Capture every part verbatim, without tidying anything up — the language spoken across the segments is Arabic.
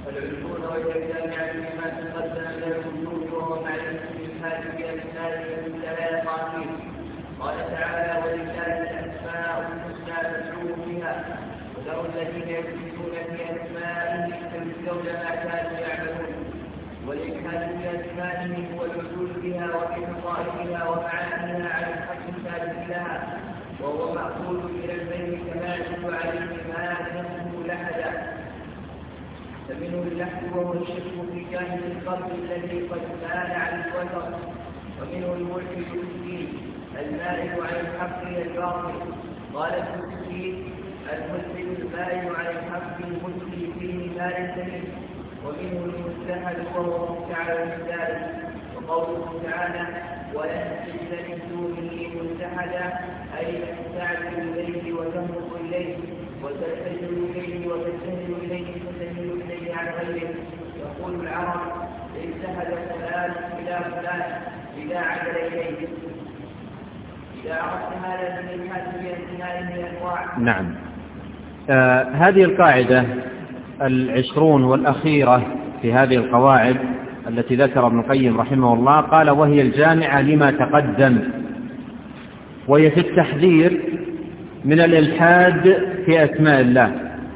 فالعلوم والجميع فيما تقدم من الوجود وهو معرفة الإلحاد بأسمائه التي لا يقع فيه. قال تعالى: ولله الأسماء الحسنى فادعوه بها وذروا الذين يلحدون في أسمائه سيجزون ما كانوا يعملون. والإلحاد بأسمائه هو الوجود بها وبحقائقها ومعانيها على الحق الثابت لها، وهو مأخوذ إلى البيت كما يدل عليه ما نفسه لحدا. فمنه اللحد وهو الشرك في جانب القلب الذي قد مال عن الوتر، ومنه الملحد في الدين المائل عن الحق الى الباطل. قال السكين: الملحد المائل عن الحق الملحد فيه ما يستمر. ومنه الملتحد وهو مبتعد من ذلك. وقوله تعالى: ولن تجد من دونه ملتحدا، اي تستعجل اليه وتهرب اليه وتلتجئ اليه وتجتهد اليه فتميل اليه عن غيره. يقول العرب: اجتهد فلان الى فلان اذا عدل اليه. اذا عرفت هذا من الحد باسمائه انواع. نعم. آه هذه القاعدة العشرون والأخيرة في هذه القواعد التي ذكر ابن القيم رحمه الله، قال: وهي الجامعة لما تقدم، وهي في التحذير من الإلحاد في أسماء الله.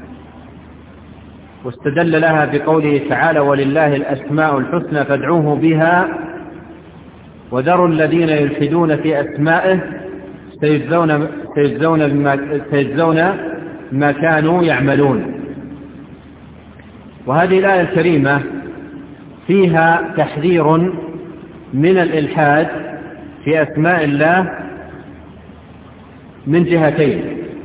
واستدل لها بقوله تعالى: ولله الأسماء الحسنى فادعوه بها وذروا الذين يلحدون في أسمائه سيجزون سيجزون بما سيجزون ما كانوا يعملون. وهذه الآية الكريمة فيها تحذير من الإلحاد في أسماء الله من جهتين: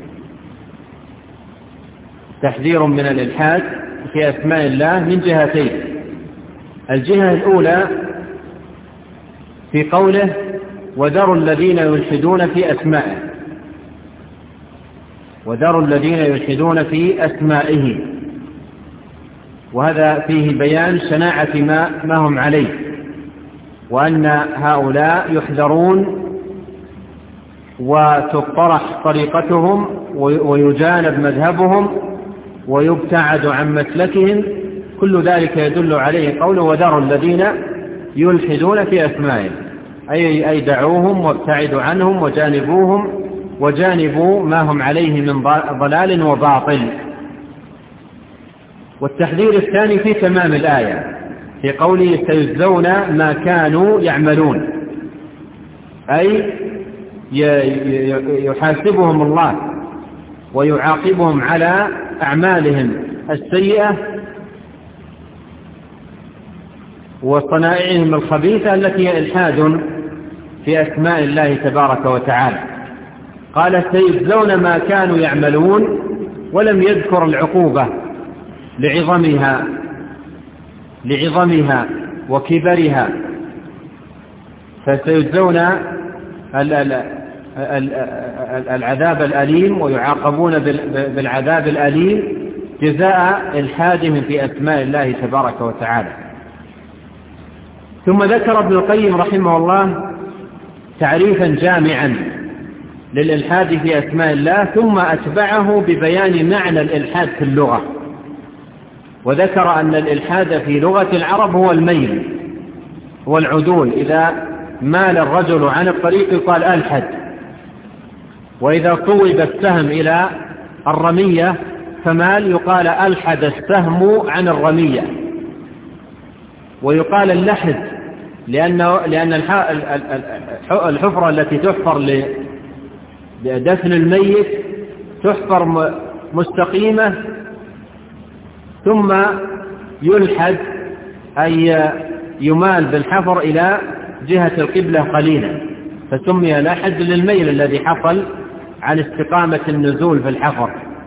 تحذير من الإلحاد في أسماء الله من جهتين. الجهة الأولى في قوله: وذروا الذين يلحدون في أسمائه، وذروا الذين يلحدون في أسمائه. وهذا فيه بيان شناعة ما, ما هم عليه، وأن هؤلاء يحذرون وتطرح طريقتهم ويجانب مذهبهم ويبتعد عن مسلكهم. كل ذلك يدل عليه قوله: وذروا الذين يلحدون في أسمائه، أي, أي دعوهم وابتعدوا عنهم وجانبوهم وجانبوا ما هم عليه من ضلال وباطل. والتحذير الثاني في تمام الآية في قوله: سيجزون ما كانوا يعملون، أي يحاسبهم الله ويعاقبهم على أعمالهم السيئة وصنائعهم الخبيثة التي هي إلحاد في أسماء الله تبارك وتعالى. قال: سيجزون ما كانوا يعملون، ولم يذكر العقوبة لعظمها لعظمها وكبرها، فسيجزون العذاب الأليم ويعاقبون بالعذاب الأليم جزاء إلحادهم في أسماء الله تبارك وتعالى. ثم ذكر ابن القيم رحمه الله تعريفا جامعا للإلحاد في أسماء الله، ثم أتبعه ببيان معنى الإلحاد في اللغة. وذكر أن الإلحاد في لغة العرب هو الميل، هو العدول. إذا مال الرجل عن الطريق يقال ألحد. وإذا طوب السهم إلى الرمية فمال يقال ألحد السهم عن الرمية. ويقال اللحد لأنه لأن الحفرة التي تحفر لدفن الميت تحفر مستقيمة ثم يلحد، أي يمال بالحفر إلى جهة القبلة قليلا، فسمي لحد للميل الذي حصل عن استقامة النزول في الحفر.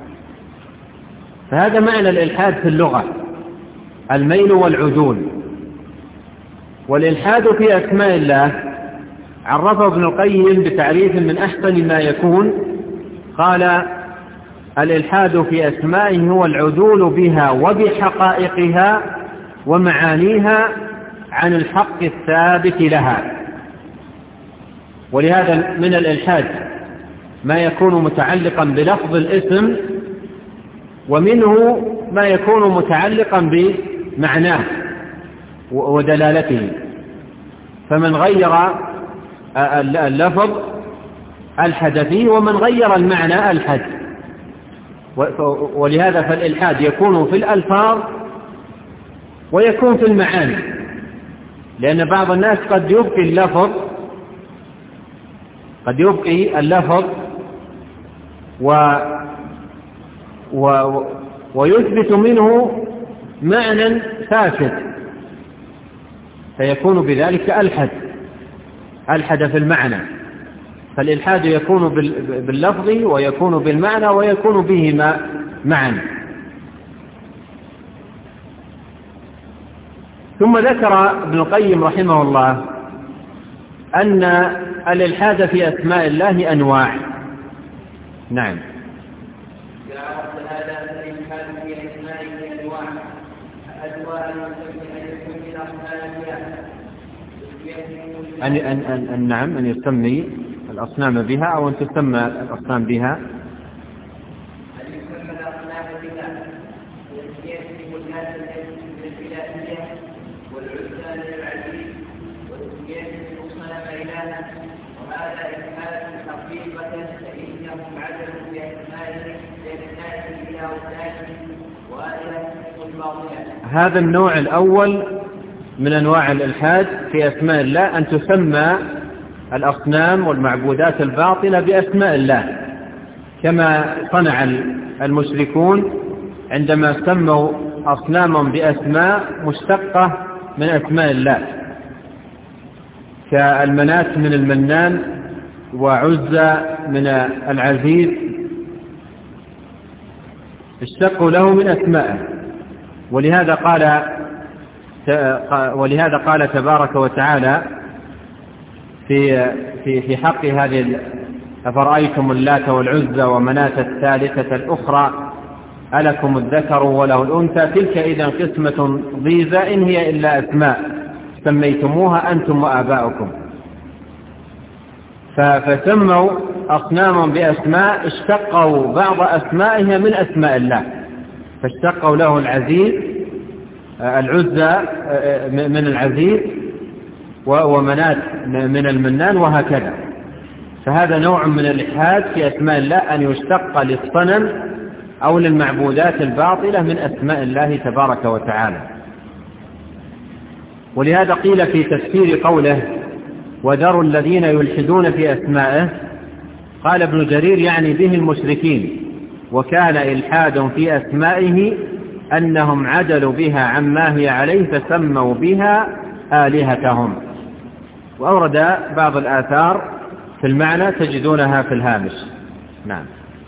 فهذا معنى الإلحاد في اللغة، الميل والعدول. والإلحاد في أسماء الله عرفه ابن القيم بتعريف من أحسن ما يكون. قال: الإلحاد في أسمائه هو العدول بها وبحقائقها ومعانيها عن الحق الثابت لها. ولهذا من الإلحاد ما يكون متعلقا بلفظ الاسم، ومنه ما يكون متعلقا معناه ودلالته، فمن غير اللفظ ألحد فيه، ومن غير المعنى ألحد. ولهذا فالإلحاد يكون في الألفاظ ويكون في المعاني، لأن بعض الناس قد يبقي اللفظ قد يبقي اللفظ و و ويثبت منه معنى فاسد، فيكون بذلك ألحد ألحد في المعنى. فالإلحاد يكون باللفظ ويكون بالمعنى ويكون بهما معا. ثم ذكر ابن القيم رحمه الله أن الإلحاد في أسماء الله أنواع. نعم. أن أن أن أن نعم أن يسمي الأصنام بها أو أن تسمى الأصنام بها. أن يسمى الأصنام بها ويسمي الناس بالبلادية والعزى للعزيز ويسمي الصنم إلها، وهذا إلحاد حقيقة، فإنهم عدلوا بأسمائهم بين الناس إلى أوثانهم وآلهة الباطلة. هذا النوع الأول من أنواع الإلحاد في أسماء الله، أن تسمى الأصنام والمعبودات الباطلة بأسماء الله، كما صنع المشركون عندما سموا أصنامهم بأسماء مشتقة من أسماء الله، كالمنات من المنان وعزى من العزيز، اشتقوا له من أسمائه. ولهذا قال ولهذا قال تبارك وتعالى في في في حق هذه: أفرأيتم اللات والعزى ومناة الثالثة الأخرى ألكم الذكر وله الأنثى تلك إذا قسمة ضيزى إن هي إلا أسماء سميتموها أنتم وآباؤكم. فسموا أصنامهم بأسماء اشتقوا بعض أسمائها من أسماء الله، فاشتقوا له العزيز العزى من العزيز ومنات من المنان وهكذا. فهذا نوع من الإلحاد في أسماء الله، أن يشتق للصنم أو للمعبودات الباطلة من أسماء الله تبارك وتعالى. ولهذا قيل في تفسير قوله: وذروا الذين يلحدون في أسمائه، قال ابن جرير يعني به المشركين، وكان إلحاد في أسمائه أنهم عدلوا بها عما هي عليه فسموا بها آلهتهم. وأورد بعض الآثار في المعنى تجدونها في الهامش. نعم.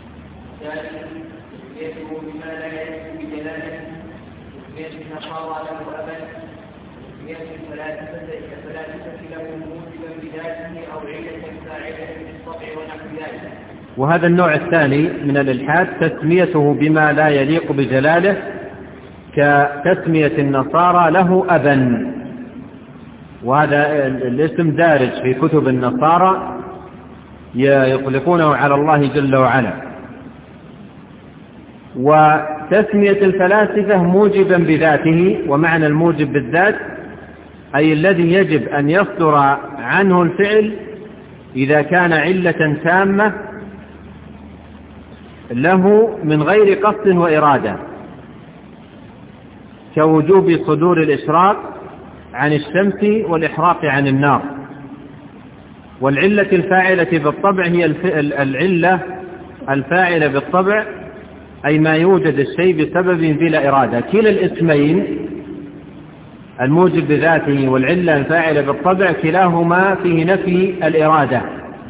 وهذا النوع الثاني من الإلحاد تسميته بما لا يليق بجلاله، كتسمية النصارى له أبا، وهذا الاسم دارج في كتب النصارى يطلقونه على الله جل وعلا. وتسمية الفلاسفة موجبا بذاته، ومعنى الموجب بالذات أي الذي يجب أن يصدر عنه الفعل إذا كان علة تامة له من غير قصد وإرادة، كوجوب صدور الإشراق عن الشمس والإحراق عن النار. والعلة الفاعلة بالطبع هي العلة الفاعلة بالطبع، أي ما يوجد الشيء بسبب بلا إرادة. كلا الاسمين الموجب بذاته والعلة الفاعلة بالطبع كلاهما فيه نفي الإرادة،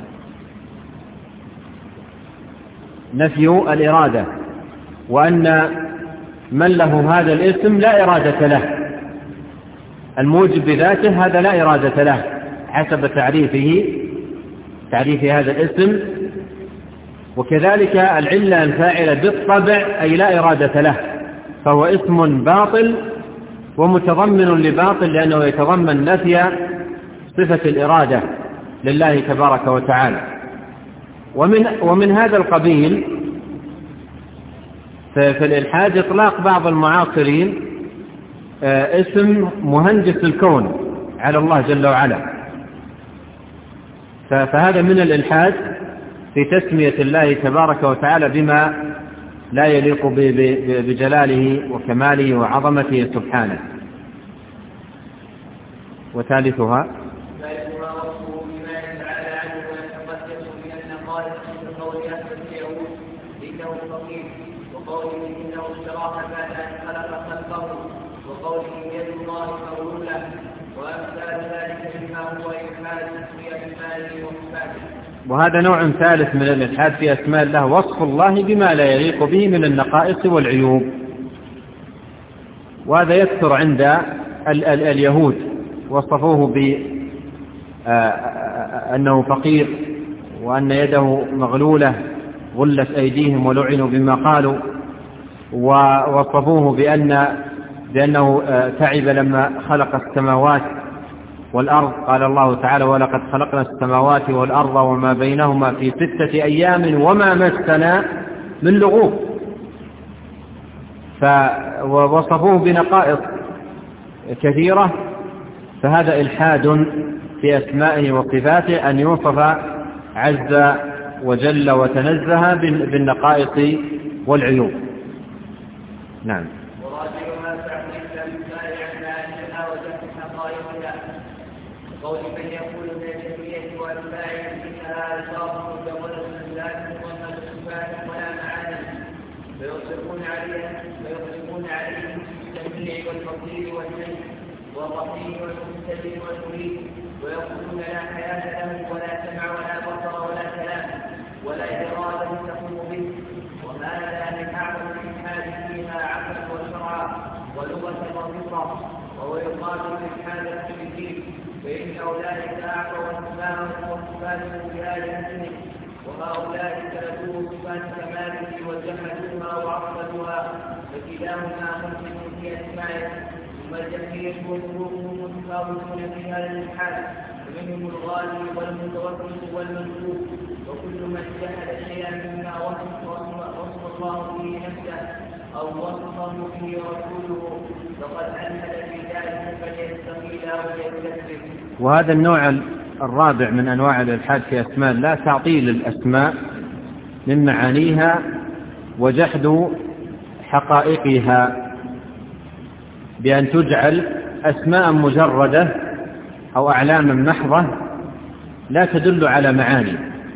نفي الإرادة، وأن من له هذا الاسم لا إرادة له. الموجب بذاته هذا لا إرادة له حسب تعريفه تعريف هذا الاسم، وكذلك العلة الفاعلة بالطبع أي لا إرادة له، فهو اسم باطل ومتضمن لباطل، لأنه يتضمن نفي صفة الإرادة لله تبارك وتعالى. ومن, ومن هذا القبيل في الإلحاد إطلاق بعض المعاصرين اسم مهندس الكون على الله جل وعلا. فهذا من الإلحاد في تسمية الله تبارك وتعالى بما لا يليق بجلاله وكماله وعظمته سبحانه. وثالثها وهذا نوع ثالث من الإلحاد في أسماء الله، وصف الله بما لا يليق به من النقائص والعيوب. وهذا يكثر عند ال ال اليهود، وصفوه بأنه فقير وأن يده مغلولة غلت أيديهم ولعنوا بما قالوا، ووصفوه بأن بأنه تعب لما خلق السماوات والأرض. قال الله تعالى: ولقد خلقنا السماوات والأرض وما بينهما في ستة أيام وما مسنا من لغوب. فوصفوه بنقائص كثيرة. فهذا إلحاد في أسمائه وصفاته أن يوصف عز وجل وتنزه بالنقائص والعيوب. نعم. قول من يقول من الجميع والفاعل منها الفاظ مجرده من ذات وما صفات ولا معاني، فيصرفون عليها فيصرفون عليه بالتسميع والفضيل والنجم والرحيم والمستجيب والمريد، ويقولون لا حياه له ولا سمع ولا بصر ولا كلام ولا اراده تقوم به. وهذا من اعظم الالحاد فيما عقلا وشرعا ولغه وفطره، وهو يقال بالالحاد في الدين، فإن أولئك أعطوا أسماءهم وصفاتهم بآلهتهم، وهؤلاء تركوا صفات كماله وجحدوها وعطلوها، فكلاهما مشرك في أسمائه. ثم الجميع وقلوبهم متفاوتون في هذا الإلحاد، فمنهم الغالي والمتوكل والمنسوب، وكل من جحد شيئا مما وصف الله به نفسه أو وصفه به رسوله فقد ألحد في ذلك فليستقيل أو ليستكبر. وهذا النوع الرابع من أنواع الإلحاد في أسماء الله تعطيل الأسماء من معانيها وجحد حقائقها، بأن تجعل أسماء مجردة أو أعلاما محضة لا تدل على معاني،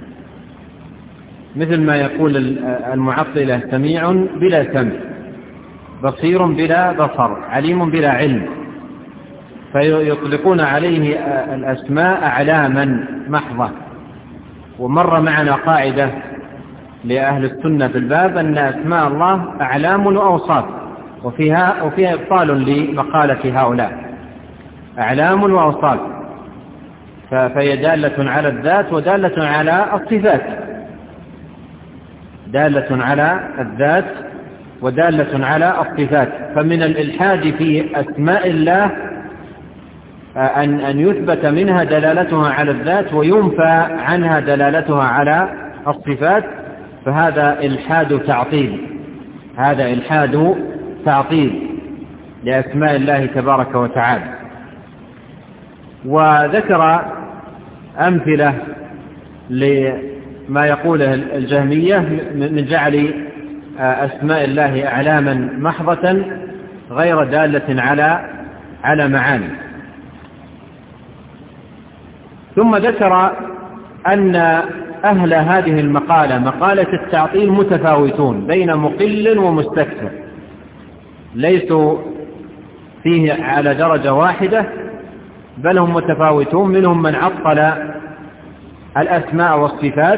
مثل ما يقول المعطلة: سميع بلا سمع، بصير بلا بصر، عليم بلا علم. فيطلقون عليه الأسماء أعلاما محضة. ومر معنا قاعدة لأهل السنة في الباب أن أسماء الله أعلام وأوصاف، وفيها, وفيها إبطال لمقالة هؤلاء. أعلام وأوصاف فهي دالة على الذات ودالة على الصفات، دالة على الذات ودالة على الصفات. فمن الإلحاد في أسماء الله أن أن يثبت منها دلالتها على الذات وينفى عنها دلالتها على الصفات، فهذا إلحاد تعطيل، هذا إلحاد تعطيل لأسماء الله تبارك وتعالى. وذكر أمثلة لما يقوله الجهمية من جعل أسماء الله أعلاما محضة غير دالة على على معاني. ثم ذكر أن أهل هذه المقالة مقالة التعطيل متفاوتون بين مقل ومستكثر، ليسوا فيه على درجة واحدة، بل هم متفاوتون. منهم من عطل الأسماء والصفات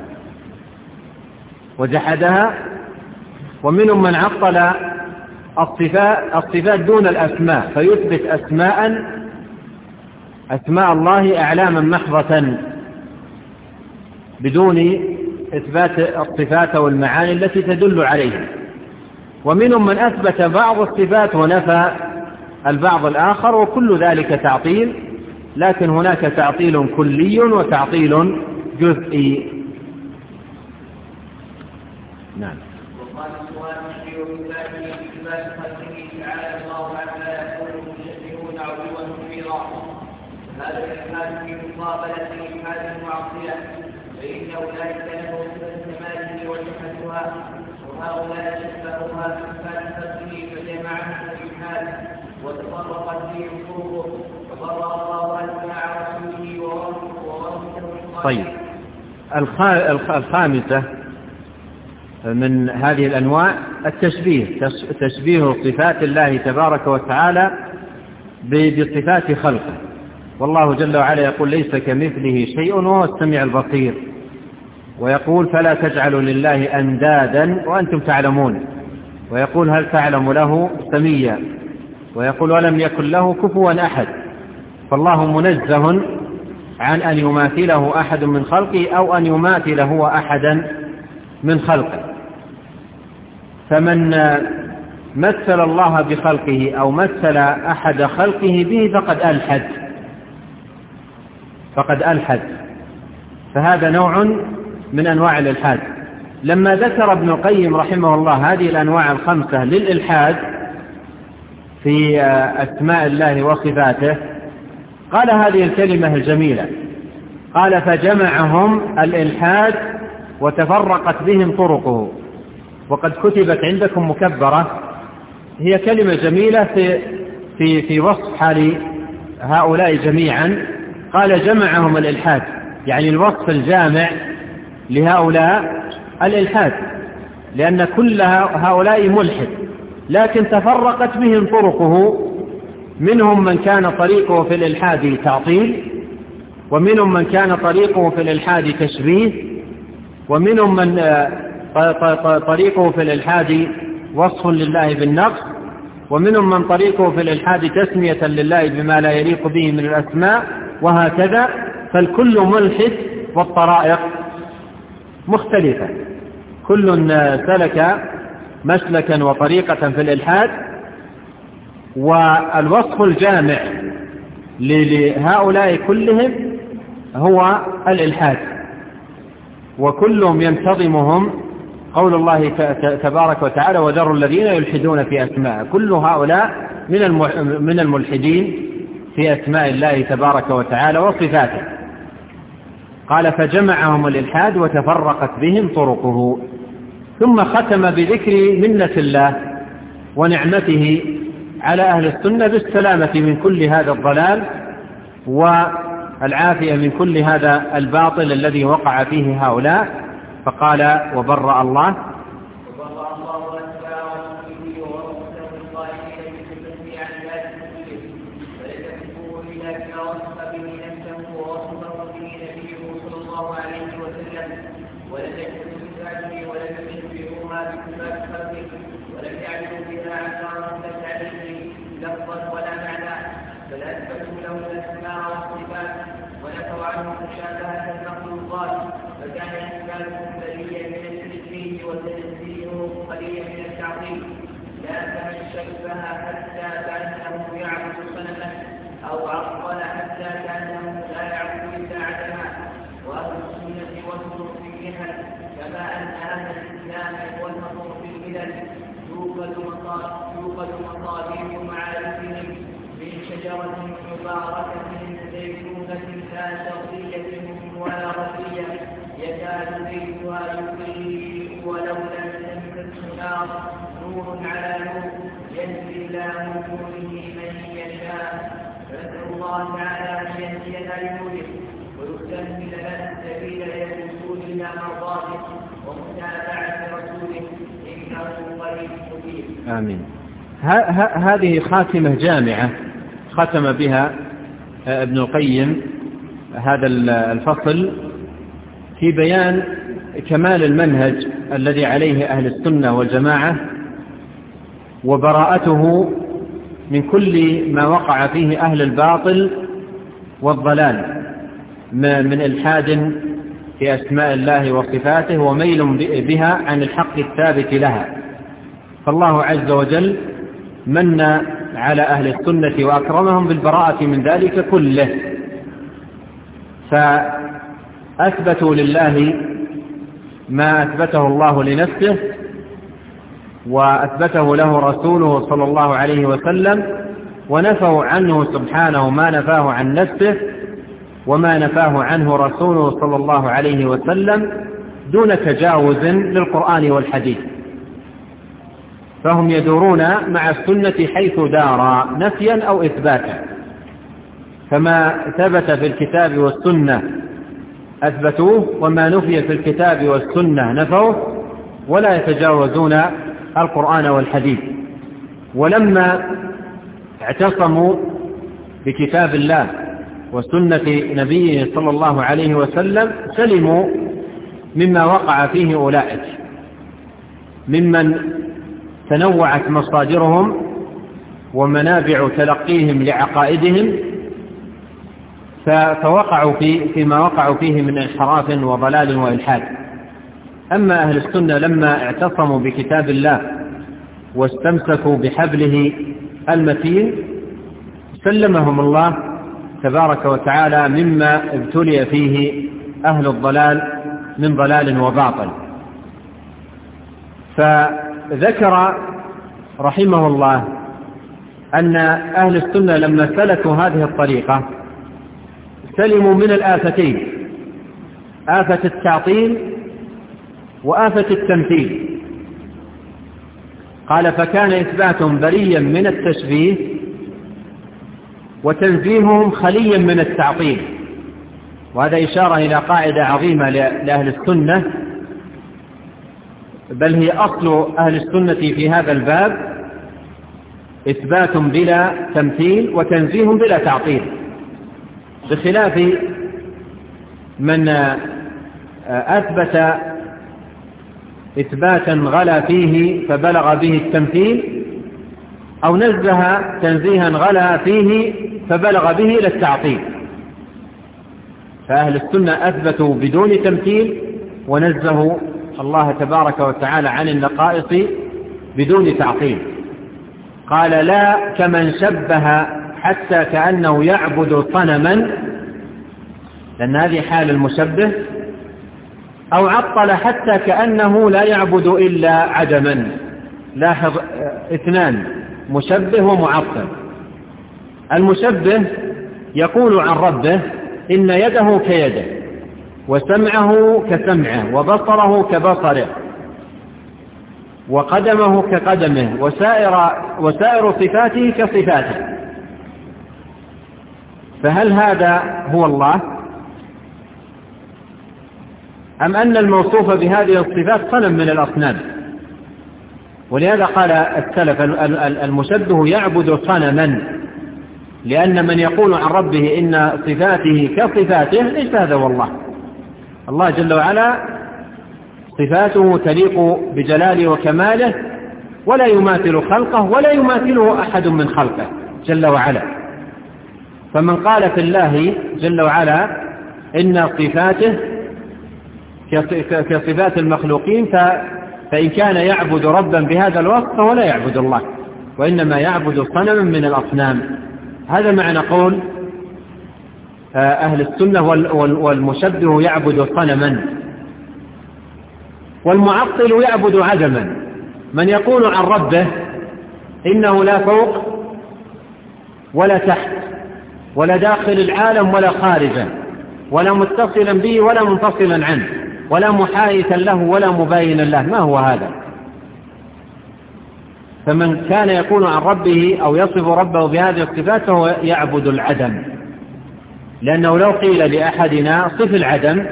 وجحدها، ومنهم من عطل الصفات, الصفات دون الأسماء فيثبت أسماء أسماء الله أعلاما محضة بدون إثبات الصفات والمعاني التي تدل عليها. ومنهم من أثبت بعض الصفات ونفى البعض الآخر، وكل ذلك تعطيل، لكن هناك تعطيل كلي وتعطيل جزئي. نعم. وقال السؤال في إثبات خلقه تعالى الله عما وهذا الإلحاد في مقابلة إلحاد المعصية، فإن أولئك له صفة كماله وصفتها، وهؤلاء شبهوها بصفات خلقه فجمعهم الإلحاد وتفرقت فيه الطرق، فبرأ الله أتباع رسوله ورسله. طيب، الخامسة من هذه الأنواع التشبيه، تشبيه صفات الله تبارك وتعالى بصفات خلقه. والله جل وعلا يقول ليس كمثله شيء وهو السميع البصير، ويقول فلا تجعلوا لله أندادا وأنتم تعلمون، ويقول هل تعلم له سميا، ويقول ولم يكن له كفوا أحد. فالله منزه عن أن يماثله أحد من خلقه أو أن يماثل هو أحدا من خلقه. فمن مثل الله بخلقه أو مثل أحد خلقه به فقد ألحد فقد ألحد فهذا نوع من أنواع الإلحاد. لما ذكر ابن القيم رحمه الله هذه الأنواع الخمسة للإلحاد في أسماء الله وصفاته قال هذه الكلمة الجميلة، قال فجمعهم الإلحاد وتفرقت بهم طرقه. وقد كتبت عندكم مكبرة، هي كلمة جميلة في, في, في وصف حال هؤلاء جميعا. قال جمعهم الإلحاد، يعني الوصف الجامع لهؤلاء الإلحاد، لأن كل هؤلاء ملحد، لكن تفرقت بهم طرقه. منهم من كان طريقه في الإلحاد تعطيل، ومنهم من كان طريقه في الإلحاد تشبيه، ومنهم من طريقه في الإلحاد وصف لله بالنقص، ومنهم من طريقه في الإلحاد تسمية لله بما لا يليق به من الأسماء، وهكذا. فالكل ملحد والطرائق مختلفة، كل سلك مسلكا وطريقة في الإلحاد. والوصف الجامع لهؤلاء كلهم هو الإلحاد، وكلهم ينتظمهم قول الله تبارك وتعالى وذروا الذين يلحدون في أسماء. كل هؤلاء من الملحدين في أسماء الله تبارك وتعالى وصفاته. قال فجمعهم الإلحاد وتفرقت بهم طرقه. ثم ختم بذكر منة الله ونعمته على أهل السنة بالسلامة من كل هذا الضلال والعافية من كل هذا الباطل الذي وقع فيه هؤلاء. فقال وبرأ الله وبرأ الله أتباع رسوله ورسله القائلين بصفته عن ذلك كله، فليس كفره إلا بما وصف به نفسه ووصفه به نبيه صلى الله عليه وسلم، ولم يكن بذاته ولم يشبهوها بصفات خلقه، ولم يعلموا بها عن رسلت عليه لفظا ولا معنى، بل أثبتوا له الأسماء والصفات ونفوا عنه مشابهة المخلوقات، فكان إثباتهم بريا من التشبيه وتنزيهه قليلا من التعظيم، لا كمن شبه حتى كأنه يعبد صنما أو عطل حتى كأنه لا يعبد إلا عدما. وأهل السنة وسط في المحن، كما أن أهل الإسلام وسط في الملل، يوقد مصابيح معارفهم من شجرة مباركة زيتونة لا شرقية ولا غربية يكاد زيتها يضيء ولو لم تمسسه نار، نور على نور، يهدي الله من نوره من يشاء. فنسأل الله تعالى أن يهدينا لنوره ويسهل لنا السبيل إلى الوصول إلى مرضاته ومتابعة رسوله، إنه قريب مجيب. آمين. هذه خاتمة جامعة ختم بها ابن القيم هذا الفصل في بيان كمال المنهج الذي عليه أهل السنة والجماعة وبراءته من كل ما وقع فيه أهل الباطل والضلال من إلحاد في أسماء الله وصفاته وميل بها عن الحق الثابت لها. فالله عز وجل من على أهل السنة وأكرمهم بالبراءة من ذلك كله، فأثبتوا لله ما أثبته الله لنفسه وأثبته له رسوله صلى الله عليه وسلم، ونفوا عنه سبحانه ما نفاه عن نفسه وما نفاه عنه رسوله صلى الله عليه وسلم دون تجاوز للقرآن والحديث، فهم يدورون مع السنة حيث دار نفيا أو إثباتا، فما ثبت في الكتاب والسنة أثبتوه، وما نفي في الكتاب والسنة نفوه، ولا يتجاوزون القرآن والحديث. ولما اعتصموا بكتاب الله وسنة نبيه صلى الله عليه وسلم سلموا مما وقع فيه أولئك ممن تنوعت مصادرهم ومنابع تلقيهم لعقائدهم، فوقعوا في فيما وقعوا فيه من انحراف وضلال وإلحاد. أما أهل السنة لما اعتصموا بكتاب الله واستمسكوا بحبله المتين سلمهم الله تبارك وتعالى مما ابتلي فيه أهل الضلال من ضلال وباطل. فذكر رحمه الله أن أهل السنة لما سلكوا هذه الطريقة سلموا من الآفتين، آفة التعطيل وآفة التمثيل. قال فكان إثباتهم بريا من التشبيه وتنزيههم خليا من التعطيل. وهذا إشارة إلى قاعدة عظيمة لأهل السنة، بل هي أصل أهل السنة في هذا الباب، إثبات بلا تمثيل وتنزيه بلا تعطيل، بخلاف من أثبت إثباتا غلا فيه فبلغ به التمثيل، أو نزه تنزيها غلا فيه فبلغ به إلى التعطيل. فأهل السنة أثبتوا بدون تمثيل ونزهوا الله تبارك وتعالى عن النقائص بدون تعطيل. قال لا كمن شبه حتى كأنه يعبد صنما، لأن هذه حال المشبه، أو عطل حتى كأنه لا يعبد إلا عدما. لاحظ اثنان، مشبه ومعطل. المشبه يقول عن ربه إن يده كيده، وسمعه كسمعه، وبصره كبصره، وقدمه كقدمه، وسائر, وسائر صفاته كصفاته. فهل هذا هو الله؟ أم أن الموصوف بهذه الصفات صنم من الأصنام؟ ولهذا قال السلف المشبه يعبد صنما، لأن من يقول عن ربه إن صفاته كصفاته ليس هذا هو الله. الله جل وعلا صفاته تليق بجلاله وكماله، ولا يماثل خلقه ولا يماثله أحد من خلقه جل وعلا. فمن قال في الله جل وعلا إن صفاته كصفات المخلوقين فإن كان يعبد ربا بهذا الوصف فهو لا يعبد الله، وإنما يعبد صنما من الأصنام. هذا معنى قول أهل السنة والمشبه يعبد صنما، والمعطل يعبد عدما. من يقول عن ربه إنه لا فوق ولا تحت ولا داخل العالم ولا خارجه، ولا متصلا به ولا منفصلا عنه، ولا محايثا له ولا مباينا له، ما هو هذا؟ فمن كان يقول عن ربه أو يصف ربه بهذه الصفات فهو يعبد العدم، لأنه لو قيل لأحدنا صف العدم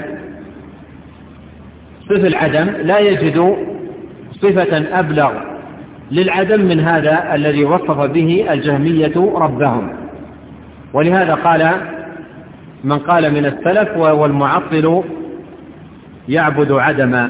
صف العدم لا يجد صفة أبلغ للعدم من هذا الذي وصف به الجهمية ربهم. ولهذا قال من قال من السلف والمعطل يعبد عدما.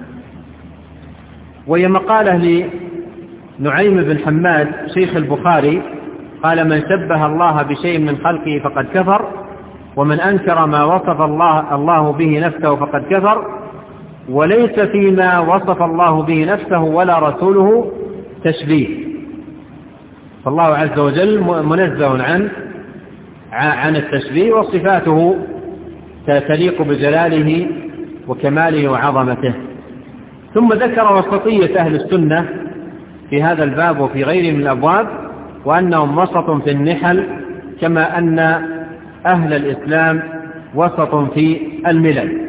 وهي مقالة لنعيم بن حماد شيخ البخاري قال من شبه الله بشيء من خلقه فقد كفر، ومن أنكر ما وصف الله, الله به نفسه فقد كفر، وليس فيما وصف الله به نفسه ولا رسوله تشبيه. فالله عز وجل منزه عن عن التشبيه، وصفاته تليق بجلاله وكماله وعظمته. ثم ذكر وسطية أهل السنة في هذا الباب وفي غيره من الأبواب، وأنهم وسط في النحل، كما أن أهل الإسلام وسط في الملل.